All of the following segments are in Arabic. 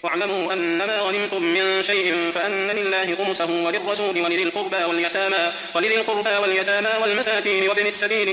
واعلموا أنما غنمتم من شيء فأن لله خمسه وللرسول ولذي القربى واليتامى والمساكين وابن السبيل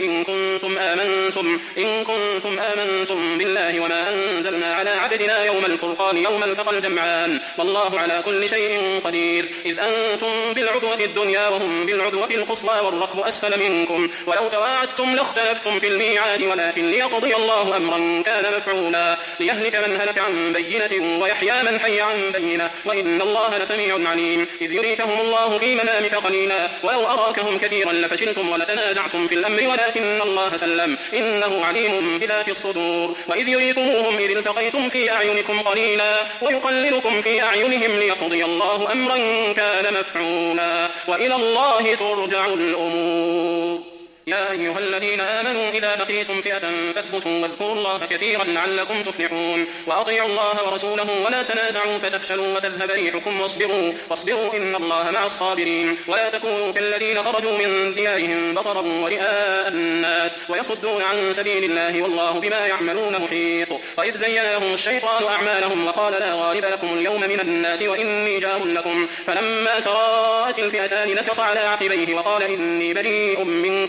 إن كنتم آمنتم بالله وما أنزلنا على عبدنا يوم الفرقان يوم التقى الجمعان والله على كل شيء قدير. إذ أنتم بالعدوة الدنيا وهم بالعدوة القصوى والركب أسفل منكم ولو تواعدتم لاختلفتم في الميعاد ولكن ليقضي الله أمرا كان مفعولا ليهلك من هلك عن بينة ويحيى من حي عن بينة وإن الله لسميع عليم. إذ يريكهم الله في منامك قليلا ولو أراكهم كثيرا لفشلتم ولتنازعتم في الأمر ولكن الله سلم إنه عليم بذات الصدور. وإذ يريكموهم إذ التقيتم في أعينكم قليلا ويقللكم في أعينهم ليقضي الله أمرا كان مفعولا وإلى الله ترجع الأمور. يا أيها الذين آمنوا إذا لقيتم فئة فاثبتوا واذكروا الله كثيرا لعلكم تفلحون وأطيعوا الله ورسوله ولا تنازعوا فتفشلوا وتذهب ريحكم واصبروا إن الله مع الصابرين. ولا تكونوا كالذين خرجوا من ديارهم بطرا ورئاء الناس ويصدون عن سبيل الله والله بما يعملون محيط. وإذ زين لهم الشيطان أعمالهم وقال لا غالب لكم اليوم من الناس وإني جار لكم فلما تراءت الفئتان نكص على عقبيه وقال إني بريء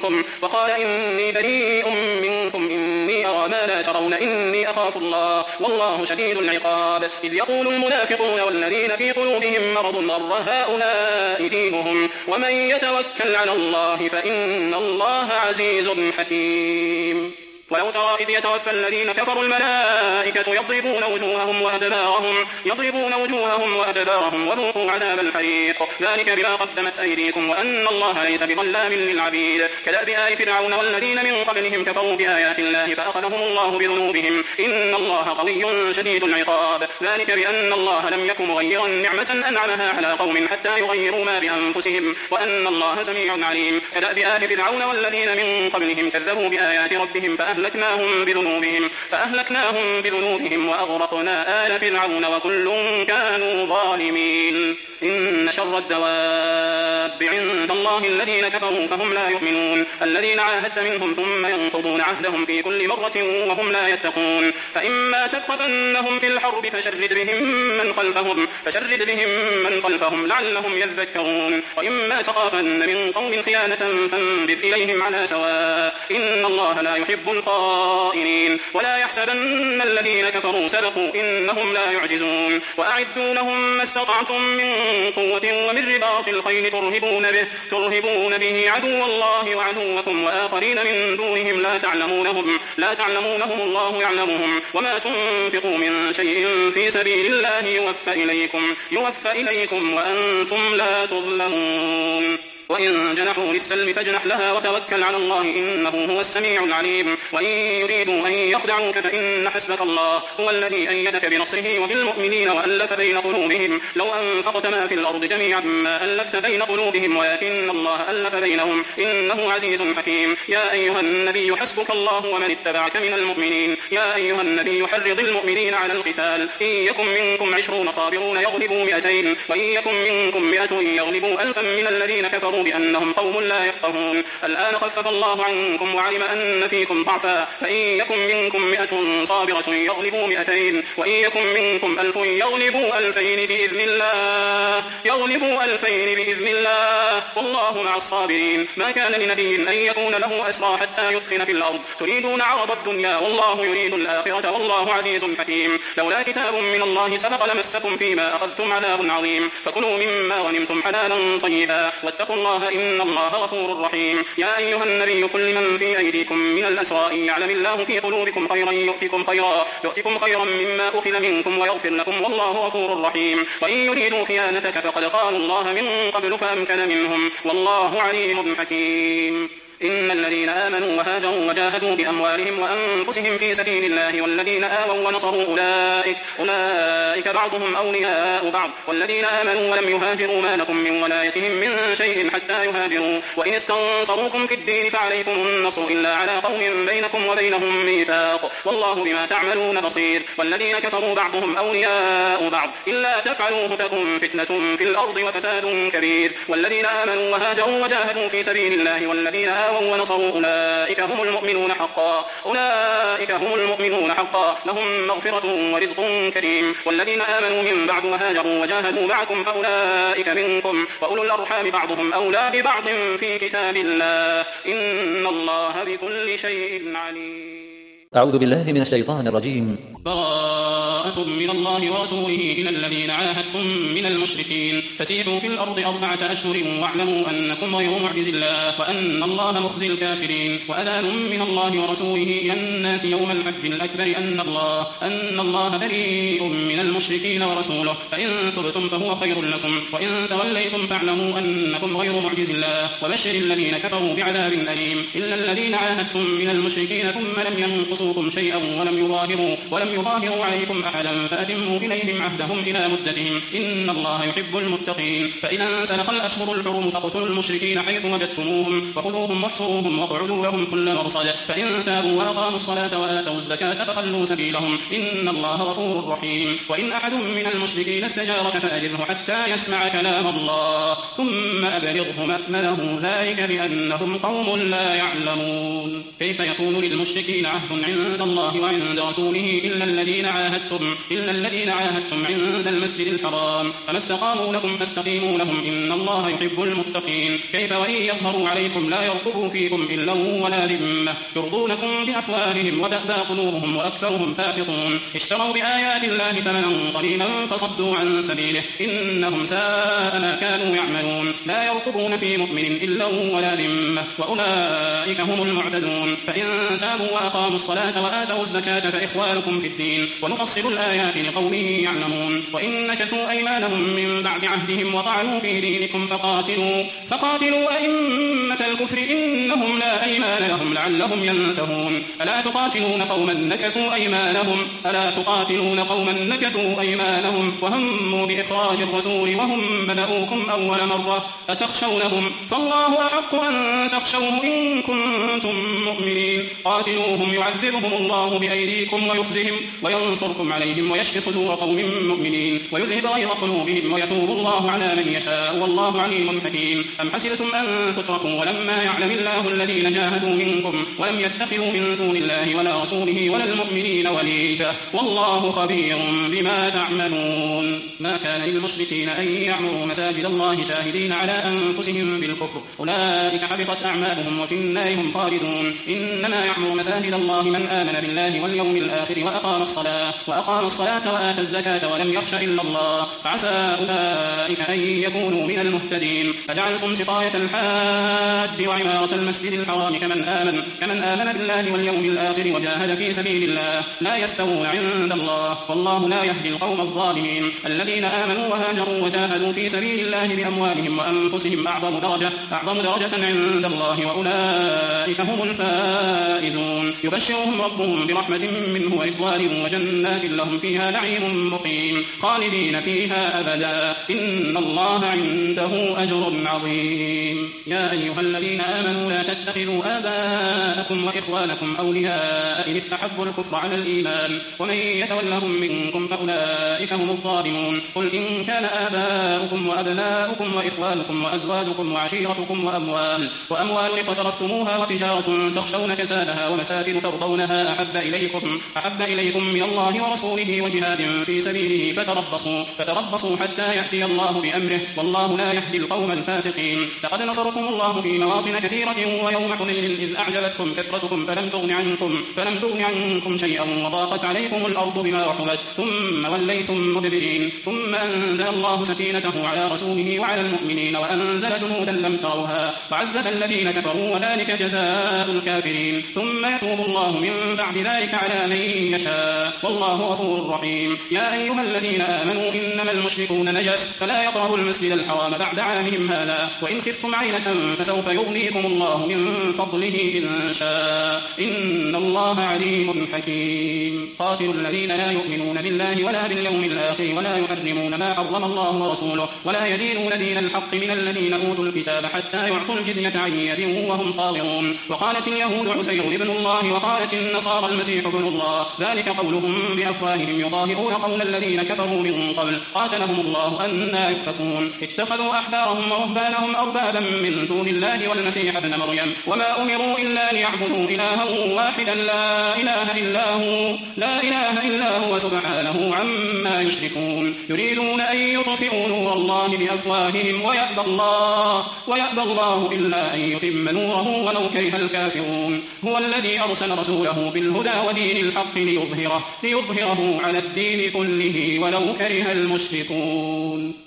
منكم إني أرى ما لا ترون إني أخاف الله والله شديد العقاب. إذ يقول المنافقون والذين في قلوبهم مرض غر هؤلاء دينهم ومن يتوكل على الله فإن الله عزيز حكيم. ولو ترى إذ يتوفى الذين كفروا الملائكة يضربون وجوههم وأدبارهم وذوقوا عذاب الحريق ذلك بما قدمت أيديكم وأن الله ليس بظلام للعبيد. كدأب آل فرعون والذين من قبلهم كفروا بآيات الله فأخذهم الله بذنوبهم إن الله قوي شديد العقاب. ذلك بأن الله لم يكن مغيرا نعمة أنعمها على قوم حتى يغيروا ما بأنفسهم وأن الله سميع عليم. كدأب آل فرعون والذين من قبلهم كذبوا بآيات ربهم فأهلكناهم بذنوبهم وأغرقنا آل فرعون وكل كانوا ظالمين. إن شر الدواب عند الله الذين كفروا فهم لا يؤمنون الذين عاهدت منهم ثم ينقضون عهدهم في كل مرة وهم لا يتقون. فإما تثقفنهم في الحرب فشرد بهم من خلفهم لعلهم يذكرون. وإما تخافن من قوم خيانة فانبذ إليهم على سواء إن الله لا يحب الخائنين. ولا يحسبن الذين كفروا سبقوا إنهم لا يعجزون. وأعدوا لهم ما استطعتم من قوة ومن رباط الخيل ترهبون به عدو الله وعدوكم وآخرين من دونهم لا تعلمونهم الله يعلمهم. وما تنفقوا من شيء في سبيل الله يوفى إليكم وأنتم لا تظلمون. وإن جنحوا للسلم فاجنح لها وتوكل على الله إنه هو السميع العليم. وإن يريدوا أن يخدعوك فإن حسبك الله هو الذي أيدك بنصره وبالمؤمنين وألف بين قلوبهم لو أنفقت ما في الأرض جميعا ما ألفت بين قلوبهم ولكن الله ألف بينهم إنه عزيز حكيم. يا أيها النبي حسبك الله ومن اتبعك من المؤمنين. يا أيها النبي حرض المؤمنين على القتال إن يكن منكم 20 صابرون يغلبوا 200 وإن يكن منكم 100 يغلبوا 1000 من الذين كفروا بأنهم قوم لا يفقهون. الآن خفف الله عنكم وعلم أن فيكم ضعفا فإن يكن منكم 100 صابرة يغلبوا 200 وإن يكن منكم 1000 يغلبوا 2000 بإذن الله والله مع الصابرين. ما كان لنبي أن يكون له أسرى حتى يثخن في الأرض تريدون عرض الدنيا والله يريد الآخرة والله عزيز حكيم. لولا كتاب من الله سبق لمسكم فيما أخذتم عذاب عظيم فكلوا مما غنمتم حلالا طيبا واتقوا الله إن الله غفور رحيم. يا أيها النبي قل لمن في أيديكم من الأسرى يعلم الله في قلوبكم خيرا يؤتكم خيرا مما أخذ منكم ويغفر لكم والله غفور رحيم. وإن يريدوا خيانتك فقد خانوا الله من قبل فأمكن منهم والله عليم حكيم. إن الذين آمنوا وهاجروا وجاهدوا بأموالهم وأنفسهم في سبيل الله والذين آووا ونصروا أولئك بعضهم أولياء بعض والذين آمنوا ولم يهاجروا ما لكم من ولايتهم من شيء حتى يهاجروا. وإن استنصروكم في الدين فعليكم النصر إلا على قوم بينكم وبينهم ميثاق والله بما تعملون بصير. والذين كفروا بعضهم أولياء بعض إلا تفعلوه تكن فتنة في الأرض وفساد كبير. والذين آمنوا وهاجروا وجاهدوا في سبيل الله والذين آووا آووا ونصروا أولئك هم المؤمنون حقا لهم مغفرة ورزق كريم. والذين آمنوا من بعد وهاجروا وجاهدوا معكم فأولئك منكم وأولو الأرحام بعضهم أولى ببعض في كتاب الله إن الله بكل شيء عليم. أعوذ بالله من الشيطان الرجيم. براءة من الله ورسوله إلى الذين عاهدتم من المشركين فسيحوا في الأرض 4 أشهر واعلموا أنكم غير معجز الله وأن الله مخزي الكافرين. وأذان من الله ورسوله إلى الناس يوم الحج الأكبر أن الله بريء من المشركين ورسوله فإن تبتم فهو خير لكم وإن توليتم فاعلموا أنكم غير معجز الله وبشر الذين كفروا بعذاب أليم. إلا الذين عاهدتم من المشركين ثم لم ينقصوكم شيئا ولم يظاهروا عليكم أحدا فأتموا إليهم عهدهم إلى مدتهم إن الله يحب المتقين. فإن سلخ الأشهر الحرم فاقتلوا المشركين حيث وجدتموهم وخذوهم واحصروهم واقعدوا لهم كل مرصد فإن تابوا وأقاموا الصلاة وآتوا الزكاة فخلوا سبيلهم إن الله غفور رحيم. وإن أحد من المشركين استجارك فأجره حتى يسمع كلام الله ثم أبلغه مأمنه ذلك بأنهم قوم لا يعلمون. كيف يكون للمشركين عهد عند الله وعند رسوله إلا الذين عاهدتم عند المسجد الحرام فما استقاموا لكم فاستقيموا لهم إن الله يحب المتقين. كيف وإن يظهروا عليكم لا يرقبوا فيكم إلا ولا ذمة يرضونكم بأفواههم وتأبى قلوبهم وأكثرهم فاسقون. اشتروا بآيات الله ثمنا قليلا فصدوا عن سبيله إنهم ساء ما كانوا يعملون. لا يرقبون في مؤمن إلا ولا ذمة وأولئك هم المعتدون. فإن تابوا وأقاموا الصلاة وآتوا الزكاة فإخوانكم في الدين ونفصل الآيات لقوم يعلمون. وإن نكثوا أيمانهم من بعد عهدهم وطعنوا في دينكم فقاتلوا أئمة الكفر إنهم لا أيمان لهم لعلهم ينتهون. ألا تقاتلون قوما نكثوا أيمانهم وهموا بإخراج الرسول وهم بدؤوكم أول مرة أتخشونهم فالله أحق أن تخشوه إن كنتم مؤمنين. قاتلوهم يعذبهم الله بأيديكم ويخزهم وينصركم عليهم ويشفي صدور قوم مؤمنين ويذهب غيظ قلوبهم ويتوب الله على من يشاء والله عليم حكيم. أم حسبتم أن تتركوا ولما يعلم الله الذين جاهدوا منكم ولم يتخذوا من دون الله ولا رسوله ولا المؤمنين وليجة والله خبير بما تعملون. ما كان للمشركين أن يعمروا مساجد الله شاهدين على أنفسهم بالكفر أولئك حبطت أعمالهم وفي النار هم خالدون. إنما يعمر مساجد الله من آمن بالله واليوم الآخر وأقام الصلاة وآتى الزكاة ولم يخش إلا الله فعسى أولئك أن يكونوا من المهتدين. فجعلتم سقاية الحاج وعمارة المسجد الحرام كمن آمن بالله واليوم الآخر وجاهد في سبيل الله لا يستوون عند الله والله لا يهدي القوم الظالمين. الذين آمنوا وهاجروا وجاهدوا في سبيل الله بأموالهم وأنفسهم أعظم درجة عند الله وأولئك هم الفائزون. يبشرهم ربهم برحمة منه ورضوان وجنات لهم فيها نعيم مقيم خالدين فيها أبدا إن الله عنده أجر عظيم. يا أيها الذين آمنوا لا تتخذوا آباءكم وإخوانكم أولياء إن استحبوا الكفر على الإيمان ومن يتولهم منكم فأولئك هم الظالمون. قل إن كان آباؤكم وأبناؤكم وإخوانكم وأزواجكم وعشيرتكم وأموال اقترفتموها وتجارة تخشون كسادها ومساكن ترضونها أحب إليكم من الله ورسوله وجهاد في سبيله فتربصوا حتى يأتي الله بأمره والله لا يهدي القوم الفاسقين. لقد نصركم الله في مواطن كثيرة ويوم حنين إذ أعجبتكم كثرتكم فلم تغن عنكم شيئا وضاقت عليكم الأرض بما رحبت ثم وليتم مدبرين. ثم أنزل الله سكينته على رسوله وعلى المؤمنين وأنزل جنودا لم تروها وعذب الذين كفروا وذلك جزاء الكافرين. ثم يتوب الله من بعد ذلك على من يشاء والله غفور رحيم. يا أيها الذين آمنوا إنما المشركون نجس فلا يقربوا المسجد الحرام بعد عامهم هذا وإن خفتم عيلة فسوف يغنيكم الله من فضله إن شاء إن الله عليم حكيم. قاتلوا الذين لا يؤمنون بالله ولا باليوم الآخر ولا يحرمون ما حرم الله ورسوله ولا يدينون دين الحق من الذين أوتوا الكتاب حتى يعطوا الجزية عن يد وهم صاغرون. وقالت اليهود عزير ابن الله وقالت قالت النصارى المسيح ابن الله ذلك قولهم بأفواههم يضاهئون قول الذين كفروا من قبل قاتلهم الله أنى يؤفكون اتخذوا أحبارهم ورهبانهم أربابا من دون الله والمسيح ابن مريم وما أمروا إلا ليعبدوا إلها واحدا لا إله إلا هو سبحانه عما يشركون يريدون أن يطفئوا نور الله بأفواههم ويأبى الله إلا أن يتم نوره ولو كره الكافرون هو الذي أرسل رسوله بالهدى ودين الحق ليظهره على الدين كله ولو كره المشركون.